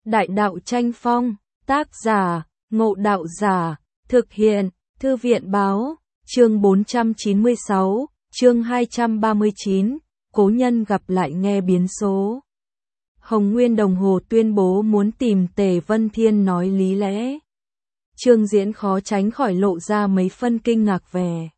Đại đạo tranh phong, tác giả, Ngộ Đạo Giả, thực hiện, Thư viện báo, chương 496, chương 239, cố nhân gặp lại nghe biến số. Hồng Nguyên Đồng Hồ tuyên bố muốn tìm Tề Vân Thiên nói lý lẽ. Trương Diễn khó tránh khỏi lộ ra mấy phân kinh ngạc vẻ.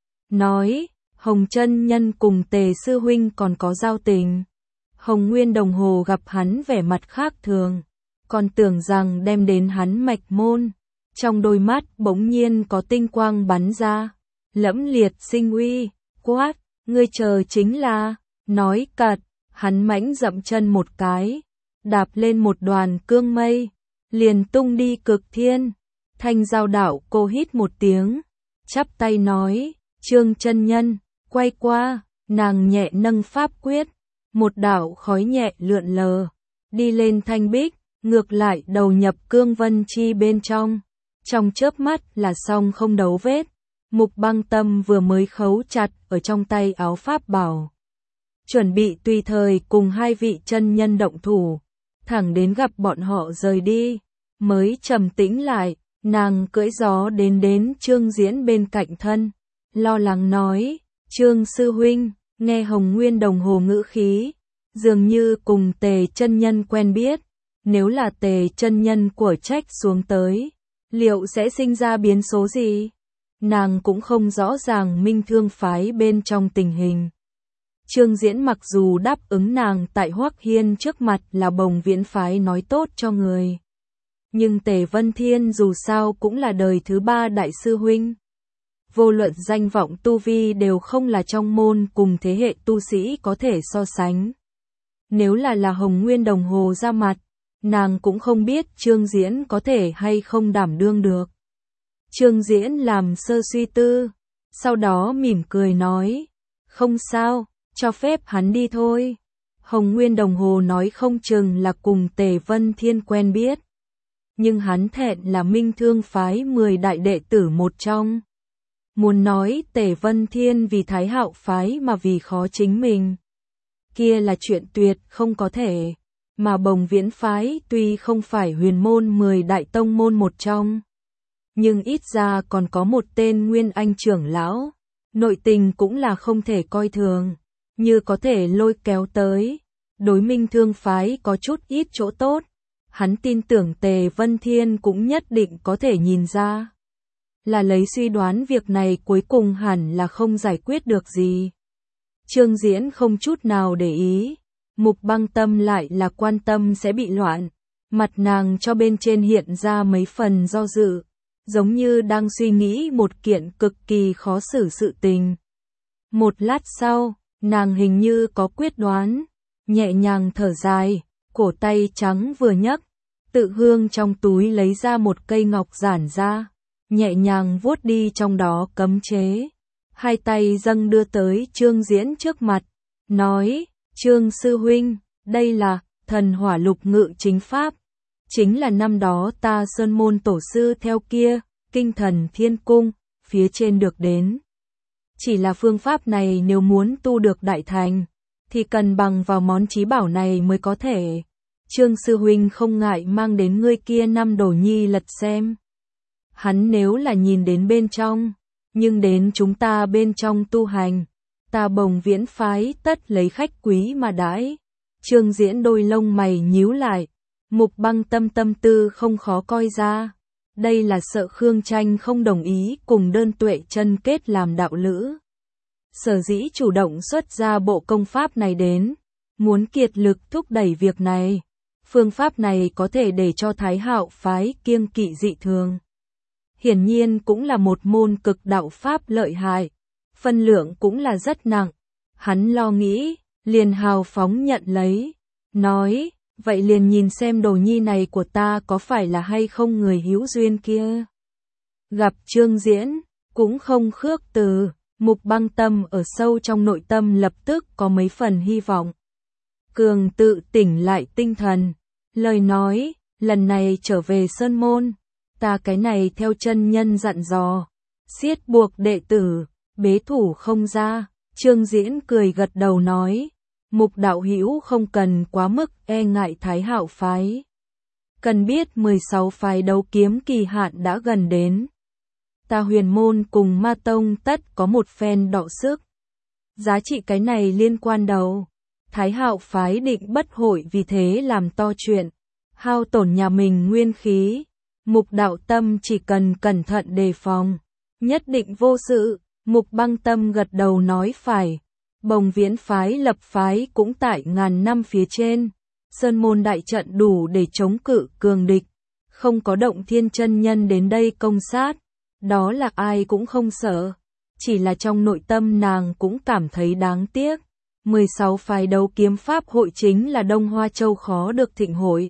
Nói, Hồng chân nhân cùng Tề sư huynh còn có giao tình. Hồng Nguyên Đồng Hồ gặp hắn vẻ mặt khác thường, còn tưởng rằng đem đến hắn mạch môn. Trong đôi mắt bỗng nhiên có tinh quang bắn ra, lẫm liệt sinh uy, quát, ngươi chờ chính là, nói cật, hắn mãnh dậm chân một cái, đạp lên một đoàn cương mây, liền tung đi cực thiên. Thanh Giao Đạo cô hít một tiếng, chắp tay nói, Trương chân nhân, quay qua, nàng nhẹ nâng pháp quyết, một đạo khói nhẹ lượn lờ, đi lên thanh bích, ngược lại đầu nhập cương vân chi bên trong. Trong chớp mắt là xong không đấu vết. Mục Băng Tâm vừa mới khấu chặt ở trong tay áo pháp bảo, chuẩn bị tùy thời cùng hai vị chân nhân động thủ, thẳng đến gặp bọn họ rời đi, mới trầm tĩnh lại. Nàng cưỡi gió đến Trương Diễn bên cạnh thân, lo lắng nói, Trương sư huynh, nghe Hồng Nguyên Đồng Hồ ngữ khí, dường như cùng Tề chân nhân quen biết, nếu là Tề chân nhân của trách xuống tới, liệu sẽ sinh ra biến số gì? Nàng cũng không rõ ràng Minh Thương phái bên trong tình hình. Trương Diễn mặc dù đáp ứng nàng tại Hoắc Hiên trước mặt là Bồng Viễn phái nói tốt cho người, nhưng Tề Vân Thiên dù sao cũng là đời thứ ba đại sư huynh. Vô luận danh vọng tu vi đều không là trong môn cùng thế hệ tu sĩ có thể so sánh. Nếu là Hồng Nguyên Đồng Hồ ra mặt, nàng cũng không biết Trương Diễn có thể hay không đảm đương được. Trương Diễn làm sơ suy tư, sau đó mỉm cười nói, không sao, cho phép hắn đi thôi. Hồng Nguyên Đồng Hồ nói không chừng là cùng Tề Vân Thiên quen biết, nhưng hắn thẹn là Minh Thương phái 10 đại đệ tử một trong. Muốn nói Tề Vân Thiên vì Thái Hạo phái mà vì khó chính mình, kia là chuyện tuyệt không có thể. Mà Bồng Viễn phái tuy không phải huyền môn 10 đại tông môn một trong, nhưng ít ra còn có một tên Nguyên Anh trưởng lão, nội tình cũng là không thể coi thường, như có thể lôi kéo tới, đối Minh Thương phái có chút ít chỗ tốt. Hắn tin tưởng Tề Vân Thiên cũng nhất định có thể nhìn ra, là lấy suy đoán việc này cuối cùng hẳn là không giải quyết được gì. Trương Diễn không chút nào để ý, Mục Băng Tâm lại là quan tâm sẽ bị loạn, mặt nàng cho bên trên hiện ra mấy phần do dự, giống như đang suy nghĩ một kiện cực kỳ khó xử sự tình. Một lát sau, nàng hình như có quyết đoán, nhẹ nhàng thở dài, cổ tay trắng vừa nhấc, tự hương trong túi lấy ra một cây ngọc giản ra, nhẹ nhàng vuốt đi trong đó cấm chế, hai tay dâng đưa tới Trương Diễn trước mặt, nói, Trương sư huynh, đây là Thần Hỏa Lục Ngự Chính pháp, chính là năm đó ta Sơn môn tổ sư theo kia Kinh Thần Thiên Cung phía trên được đến. Chỉ là phương pháp này nếu muốn tu được đại thành, thì cần bằng vào món chí bảo này mới có thể. Trương sư huynh không ngại mang đến ngươi kia năm đồ nhi lật xem. Hắn nếu là nhìn đến bên trong, nhưng đến chúng ta bên trong tu hành, ta Bồng Viễn phái tất lấy khách quý mà đãi. Trương Diễn đôi lông mày nhíu lại, Mục Băng Tâm tâm tư không khó coi ra. Đây là sợ Khương Tranh không đồng ý cùng Đơn Tuệ Chân kết làm đạo lữ. Sở dĩ chủ động xuất ra bộ công pháp này đến, muốn kiệt lực thúc đẩy việc này. Phương pháp này có thể để cho Thái Hạo phái kiêng kỵ dị thường. Hiển nhiên cũng là một môn cực đạo pháp lợi hại, phân lượng cũng là rất nặng. Hắn lo nghĩ, liền hào phóng nhận lấy, nói, vậy liền nhìn xem đồ nhi này của ta có phải là hay không người hữu duyên kia. Gặp Trương Diễn, cũng không khước từ, Mục Băng Tâm ở sâu trong nội tâm lập tức có mấy phần hy vọng. Cường tự tỉnh lại tinh thần, lời nói, lần này trở về Sơn môn, ta cái này theo chân nhân dặn dò, siết buộc đệ tử, bế thủ không ra. Trương Diễn cười gật đầu nói, Mục đạo hữu không cần quá mức e ngại Thái Hạo phái. Cần biết 16 phái đấu kiếm kỳ hạn đã gần đến. Ta Huyền môn cùng Ma tông tất có một phen đọ sức. Giá trị cái này liên quan đầu. Thái Hạo phái định bất hội vì thế làm to chuyện, hao tổn nhà mình nguyên khí. Mục Đạo Tâm chỉ cần cẩn thận đề phòng, nhất định vô sự. Mục Băng Tâm gật đầu nói phải. Bồng Viễn phái lập phái cũng tại ngàn năm phía trên. Sơn môn đại trận đủ để chống cự cường địch. Không có Động Thiên chân nhân đến đây công sát. Đó là ai cũng không sợ. Chỉ là trong nội tâm nàng cũng cảm thấy đáng tiếc. 16 phái đấu kiếm pháp hội chính là Đông Hoa Châu khó được thịnh hội.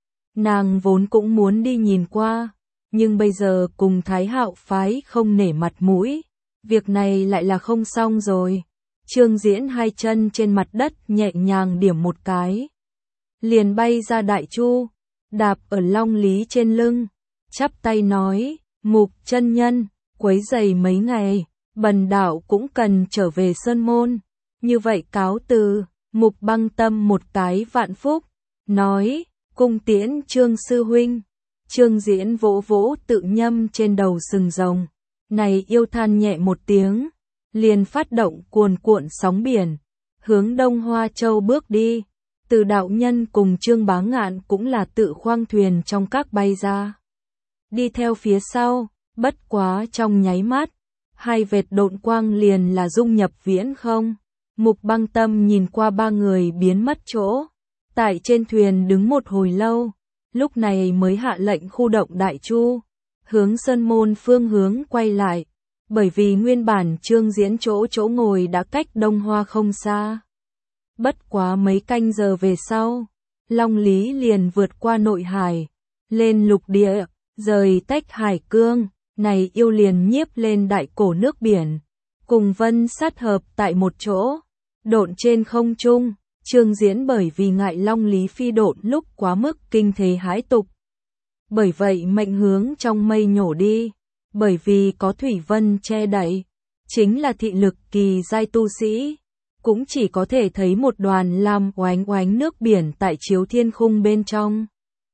Nàng vốn cũng muốn đi nhìn qua. Nhưng bây giờ cùng Thái Hạo phái không nể mặt mũi. Việc này lại là không xong rồi. Trương Diễn hai chân trên mặt đất nhẹ nhàng điểm một cái. Liền bay ra Đại Chu, đạp ở Long Lý trên lưng, chắp tay nói, Mục chân nhân, quấy rầy mấy ngày, bần đạo cũng cần trở về Sơn môn. Như vậy cáo từ. Mục Băng Tâm một cái vạn phúc, nói, cung tiễn Trương sư huynh. Trương Diễn vỗ vỗ tự nhâm trên đầu sừng rồng. Này yêu than nhẹ một tiếng, liền phát động cuồn cuộn sóng biển, hướng Đông Hoa Châu bước đi. Từ đạo nhân cùng Trương Bá Ngạn cũng là tự khoang thuyền trong các bay ra. Đi theo phía sau, bất quá trong nháy mắt, hai vệt độn quang liền là dung nhập viễn không. Mục Băng Tâm nhìn qua ba người biến mất chỗ, tại trên thuyền đứng một hồi lâu, lúc này mới hạ lệnh khu động Đại Chu, hướng Sơn môn phương hướng quay lại, bởi vì nguyên bản Trương Diễn chỗ ngồi đã cách Đông Hoa không xa. Bất quá mấy canh giờ về sau, Long Lý liền vượt qua nội hải, lên lục địa, rời tách hải cương, này yêu liền nhiếp lên đại cổ nước biển, cùng vân sát hợp tại một chỗ, độn trên không trung. Trương Diễn bởi vì ngại Long Lý phi độn lúc quá mức kinh thế hãi tục, bởi vậy mệnh hướng trong mây nhổ đi, bởi vì có thủy vân che đậy, chính là thị lực kỳ giai tu sĩ, cũng chỉ có thể thấy một đoàn lam oánh oánh nước biển tại chiếu thiên khung bên trong,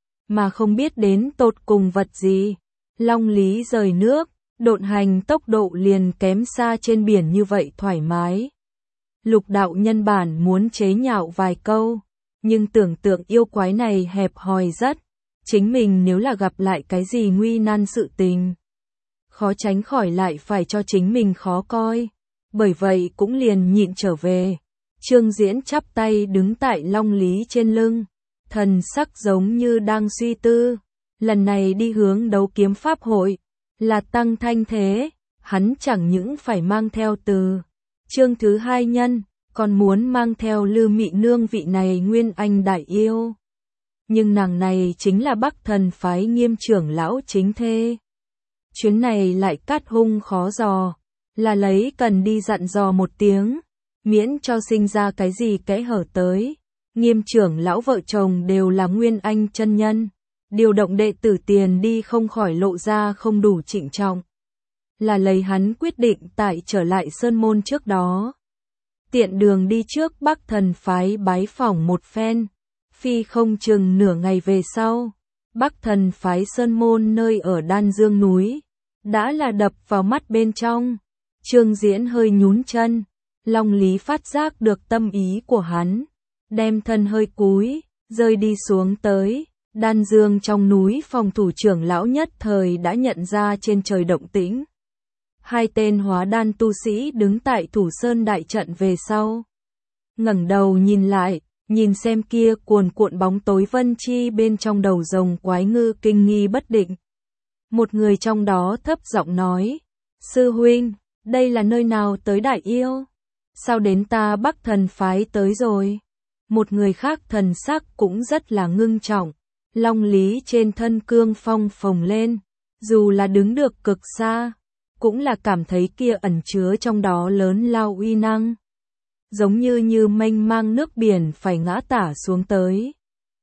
mà không biết đến tột cùng vật gì. Long Lý rời nước, độn hành tốc độ liền kém xa trên biển như vậy thoải mái. Lục đạo nhân bản muốn chế nhạo vài câu, nhưng tưởng tượng yêu quái này hẹp hòi rất, chính mình nếu là gặp lại cái gì nguy nan sự tình, khó tránh khỏi lại phải cho chính mình khó coi, bởi vậy cũng liền nhịn trở về. Trương Diễn chắp tay đứng tại Long Lý trên lưng, thần sắc giống như đang suy tư, lần này đi hướng đấu kiếm pháp hội, là tăng thanh thế, hắn chẳng những phải mang theo từ Trương thứ hai nhân, còn muốn mang theo Lư Mị Nương vị này nguyên anh đại yêu. Nhưng nàng này chính là Bắc Thần phái Nghiêm trưởng lão chính thê. Chuyến này lại cát hung khó dò, là lấy cần đi dặn dò một tiếng, miễn cho sinh ra cái gì kẽ hở tới. Nghiêm trưởng lão vợ chồng đều là nguyên anh chân nhân, điều động đệ tử tiền đi không khỏi lộ ra không đủ trịnh trọng. Là lấy hắn quyết định tại trở lại Sơn môn trước đó, tiện đường đi trước Bắc Thần phái bái phỏng một phen, phi không chừng nửa ngày về sau, Bắc Thần phái Sơn môn nơi ở Đan Dương núi, đã là đập vào mắt bên trong. Trương Diễn hơi nhún chân, Long Lý phát giác được tâm ý của hắn, đem thân hơi cúi, rơi đi xuống tới. Đan Dương trong núi phòng thủ trưởng lão nhất thời đã nhận ra trên trời động tĩnh. Hai tên hóa đan tu sĩ đứng tại Thủ Sơn đại trận về sau, ngẩng đầu nhìn lại, nhìn xem kia cuồn cuộn bóng tối vân chi bên trong đầu rồng quái ngư kinh nghi bất định. Một người trong đó thấp giọng nói, sư huynh, đây là nơi nào tới đại yêu? Sao đến ta Bắc Thần phái tới rồi? Một người khác thần sắc cũng rất là ngưng trọng, Long Lý trên thân cương phong phồng lên, dù là đứng được cực xa, cũng là cảm thấy kia ẩn chứa trong đó lớn lao uy năng, giống như mênh mang nước biển phải ngã tả xuống tới.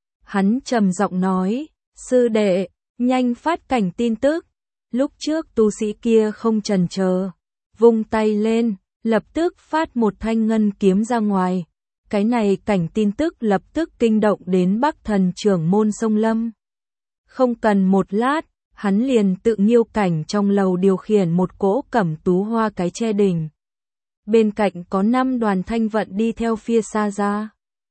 Hắn trầm giọng nói, sư đệ, nhanh phát cảnh tin tức. Lúc trước tu sĩ kia không chần chờ, vung tay lên, lập tức phát một thanh ngân kiếm ra ngoài. Cái này cảnh tin tức lập tức kinh động đến Bắc Thần trưởng môn Sông Lâm. Không cần một lát, hắn liền tự nghiêu cảnh trong lầu điều khiển một cỗ cẩm tú hoa cái che đỉnh. Bên cạnh có 5 đoàn thanh vận đi theo phía Sa Giá.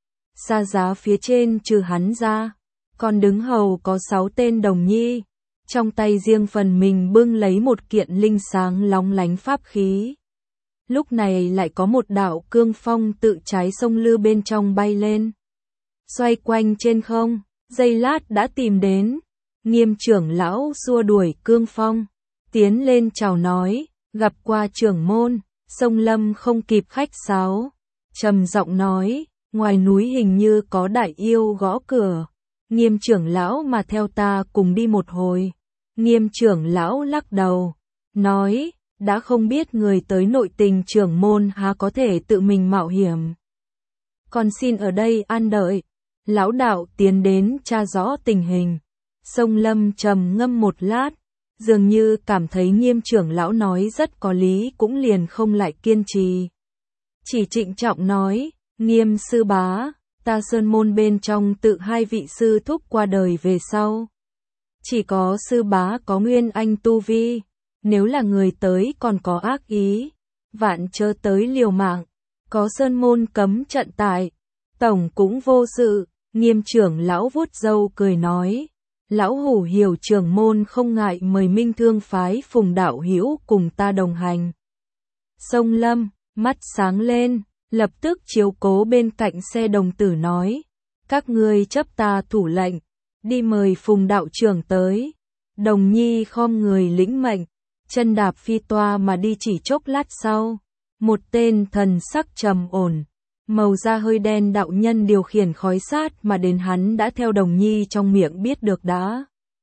Sa Giá phía trên trừ hắn ra, còn đứng hầu có 6 tên đồng nhi, trong tay riêng phần mình bưng lấy một kiện linh sáng lóng lánh pháp khí. Lúc này lại có một đạo cương phong tự trái sông Lư bên trong bay lên, xoay quanh trên không, giây lát đã tìm đến. Nghiêm trưởng lão xua đuổi cương phong, tiến lên chào nói, gặp qua trưởng môn. Sông Lâm không kịp khách sáo, trầm giọng nói, ngoài núi hình như có đại yêu gõ cửa. Nghiêm trưởng lão mà theo ta cùng đi một hồi. Nghiêm trưởng lão lắc đầu, nói, đã không biết người tới nội tình trưởng môn há có thể tự mình mạo hiểm. Còn xin ở đây an đợi. Lão đạo tiến đến tra rõ tình hình. Sông Lâm trầm ngâm một lát, dường như cảm thấy Nghiêm trưởng lão nói rất có lý, cũng liền không lại kiên trì. Chỉ trịnh trọng nói, Nghiêm sư bá, ta sơn môn bên trong tự 2 vị sư thúc qua đời về sau. Chỉ có sư bá có nguyên anh tu vi, nếu là người tới còn có ác ý, vạn chớ tới liều mạng, có sơn môn cấm trận tại, tổng cũng vô sự. Nghiêm trưởng lão vuốt râu cười nói, lão hủ hiểu trưởng môn không ngại mời Minh Thương phái Phùng đạo hữu cùng ta đồng hành. Sông Lâm, mắt sáng lên, lập tức chiếu cố bên cạnh xe đồng tử nói, các ngươi chấp ta thủ lệnh, đi mời Phùng đạo trưởng tới. Đồng nhi khom người lĩnh mệnh, chân đạp phi toa mà đi. Chỉ chốc lát sau, một tên thần sắc trầm ổn, màu da hơi đen đạo nhân điều khiển khói sát mà đến. Hắn đã theo đồng nhi trong miệng biết được đã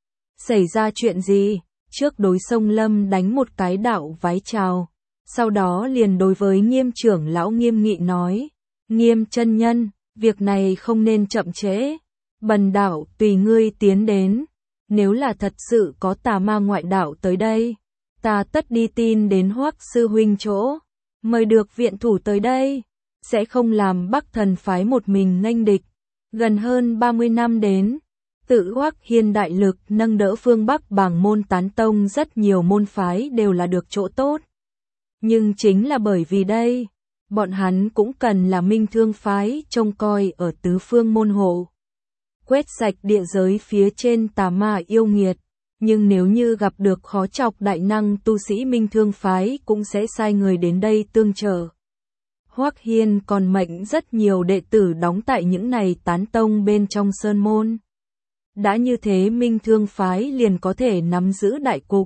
xảy ra chuyện gì. Trước đối Sông Lâm đánh một cái đạo vái chào, sau đó liền đối với Nghiêm trưởng lão nghiêm nghị nói, Nghiêm chân nhân, việc này không nên chậm trễ, bần đạo tùy ngươi tiến đến. Nếu là thật sự có tà ma ngoại đạo tới đây, ta tất đi tin đến Hoắc sư huynh chỗ, mời được viện thủ tới đây, sẽ không làm Bắc Thần phái một mình nghênh địch. Gần hơn 30 năm đến, tự Hoắc Hiên đại lực nâng đỡ phương Bắc bảng môn tán tông, rất nhiều môn phái đều là được chỗ tốt. Nhưng chính là bởi vì đây, bọn hắn cũng cần là Minh Thương phái trông coi ở tứ phương môn hộ, quét sạch địa giới phía trên tà ma yêu nghiệt. Nhưng nếu như gặp được khó chọc đại năng tu sĩ Minh Thương phái cũng sẽ sai người đến đây tương trợ. Hoắc Hiên còn mệnh rất nhiều đệ tử đóng tại những này tán tông bên trong sơn môn. Đã như thế Minh Thương phái liền có thể nắm giữ đại cục,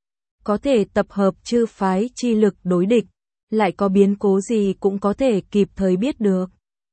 có thể tập hợp chư phái chi lực đối địch, lại có biến cố gì cũng có thể kịp thời biết được.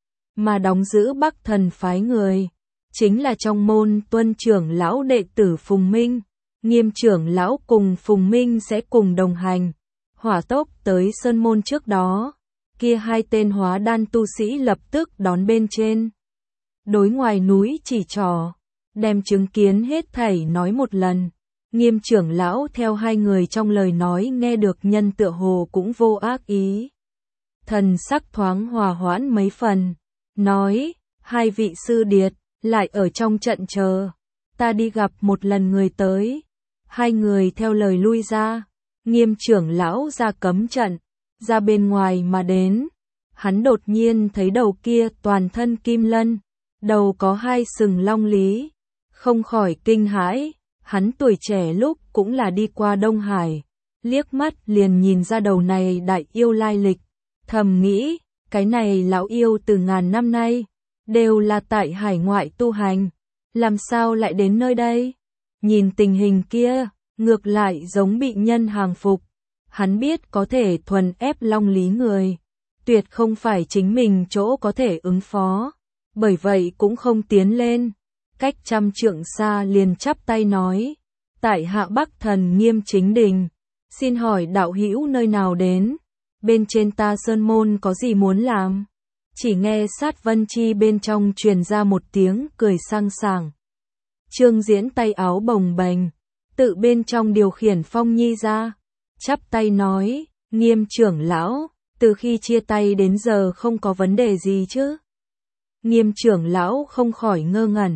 Mà đóng giữ Bắc Thần phái người, chính là trong môn Tuân trưởng lão đệ tử Phùng Minh. Nghiêm trưởng lão cùng Phùng Minh sẽ cùng đồng hành, hỏa tốc tới sơn môn trước đó. Kia 2 tên hóa đan tu sĩ lập tức đón bên trên, đối ngoài núi chỉ trỏ, đem chứng kiến hết thảy nói một lần. Nghiêm trưởng lão theo 2 người trong lời nói nghe được nhân tựa hồ cũng vô ác ý, thần sắc thoáng hòa hoãn mấy phần, nói, 2 vị sư điệt, lại ở trong trận chờ, ta đi gặp một lần người tới. 2 người theo lời lui ra, Nghiêm trưởng lão ra cấm trận, ra bên ngoài mà đến. Hắn đột nhiên thấy đầu kia toàn thân kim lân, đầu có 2 sừng long lý, không khỏi kinh hãi. Hắn tuổi trẻ lúc cũng là đi qua Đông Hải, liếc mắt liền nhìn ra đầu này đại yêu lai lịch, thầm nghĩ, cái này lão yêu từ ngàn năm nay đều là tại hải ngoại tu hành, làm sao lại đến nơi đây? Nhìn tình hình kia, ngược lại giống bị nhân hàng phục. Hắn biết có thể thuần ép long lý người, tuyệt không phải chính mình chỗ có thể ứng phó, bởi vậy cũng không tiến lên. Cách 100 trượng xa liền chắp tay nói, tại hạ Bắc Thần Nghiêm Chính Đình, xin hỏi đạo hữu nơi nào đến, bên trên ta sơn môn có gì muốn làm? Chỉ nghe sát vân chi bên trong truyền ra một tiếng cười sang sảng. Trương Diễn tay áo bồng bềnh, tự bên trong điều khiển Phong Nhi ra, chắp tay nói, Nghiêm trưởng lão, từ khi chia tay đến giờ không có vấn đề gì chứ? Nghiêm trưởng lão không khỏi ngơ ngẩn,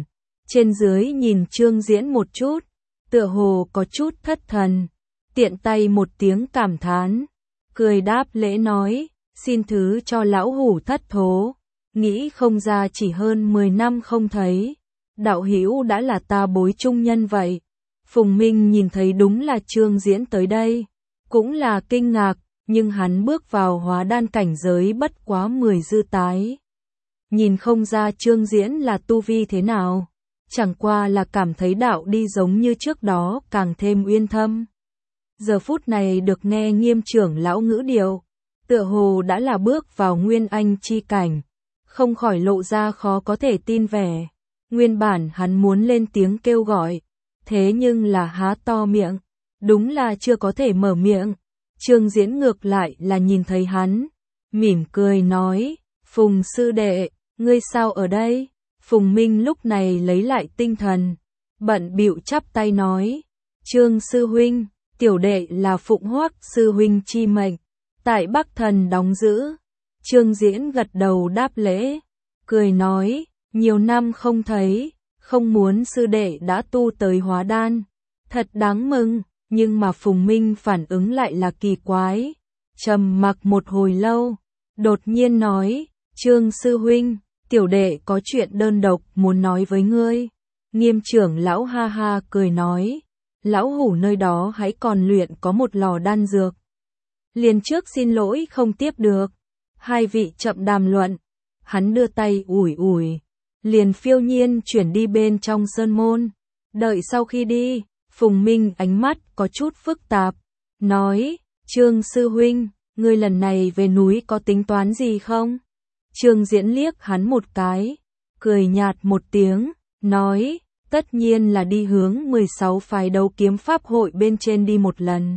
trên dưới nhìn Trương Diễn một chút, tựa hồ có chút thất thần, tiện tay một tiếng cảm thán, cười đáp lễ nói, xin thứ cho lão hủ thất thố, nghĩ không ra chỉ hơn 10 năm không thấy, đạo hữu đã là ta bối trung nhân vậy. Phùng Minh nhìn thấy đúng là Trương Diễn tới đây, cũng là kinh ngạc, nhưng hắn bước vào hóa đan cảnh giới bất quá 10 dư tái. Nhìn không ra Trương Diễn là tu vi thế nào, chẳng qua là cảm thấy đạo đi giống như trước đó càng thêm uyên thâm. Giờ phút này được nghe Nghiêm trưởng lão ngữ điệu, tựa hồ đã là bước vào nguyên anh chi cảnh, không khỏi lộ ra khó có thể tin vẻ. Nguyên bản hắn muốn lên tiếng kêu gọi, thế nhưng là há to miệng, đúng là chưa có thể mở miệng. Trương Diễn ngược lại là nhìn thấy hắn, mỉm cười nói, Phùng sư đệ, ngươi sao ở đây? Phùng Minh lúc này lấy lại tinh thần, bận bịu chắp tay nói, Trương sư huynh, tiểu đệ là Phụng Hoắc sư huynh chi mệnh, tại Bắc Thần đóng giữ. Trương Diễn gật đầu đáp lễ, cười nói, nhiều năm không thấy, không muốn sư đệ đã tu tới hóa đan, thật đáng mừng. Nhưng mà Phùng Minh phản ứng lại là kỳ quái, trầm mặc một hồi lâu, đột nhiên nói, Trương sư huynh, tiểu đệ có chuyện đơn độc muốn nói với ngươi. Nghiêm trưởng lão ha ha cười nói, lão hủ nơi đó hãy còn luyện có một lò đan dược. Liền trước xin lỗi không tiếp được, hai vị chậm đàm luận, hắn đưa tay ủi ủi, liền phiêu nhiên chuyển đi bên trong sơn môn, đợi sau khi đi. Phùng Minh ánh mắt có chút phức tạp, nói, Trương sư huynh, ngươi lần này về núi có tính toán gì không? Trương Diễn liếc hắn một cái, cười nhạt một tiếng, nói, tất nhiên là đi hướng 16 phái đấu kiếm pháp hội bên trên đi một lần.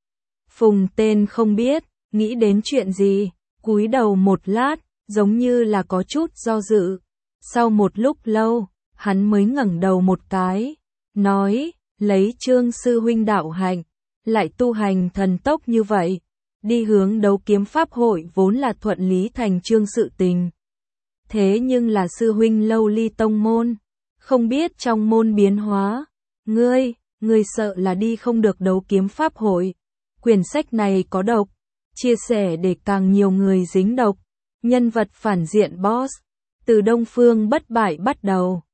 Phùng tên không biết, nghĩ đến chuyện gì, cúi đầu một lát, giống như là có chút do dự. Sau một lúc lâu, hắn mới ngẩng đầu một cái, nói, lấy Trương sư huynh đạo hạnh, lại tu hành thần tốc như vậy, đi hướng đấu kiếm pháp hội vốn là thuận lý thành chương sự tình. Thế nhưng là sư huynh lâu ly tông môn, không biết trong môn biến hóa, ngươi sợ là đi không được đấu kiếm pháp hội. Quyển sách này có độc, chia sẻ để càng nhiều người dính độc, nhân vật phản diện boss, từ Đông Phương bất bại bắt đầu.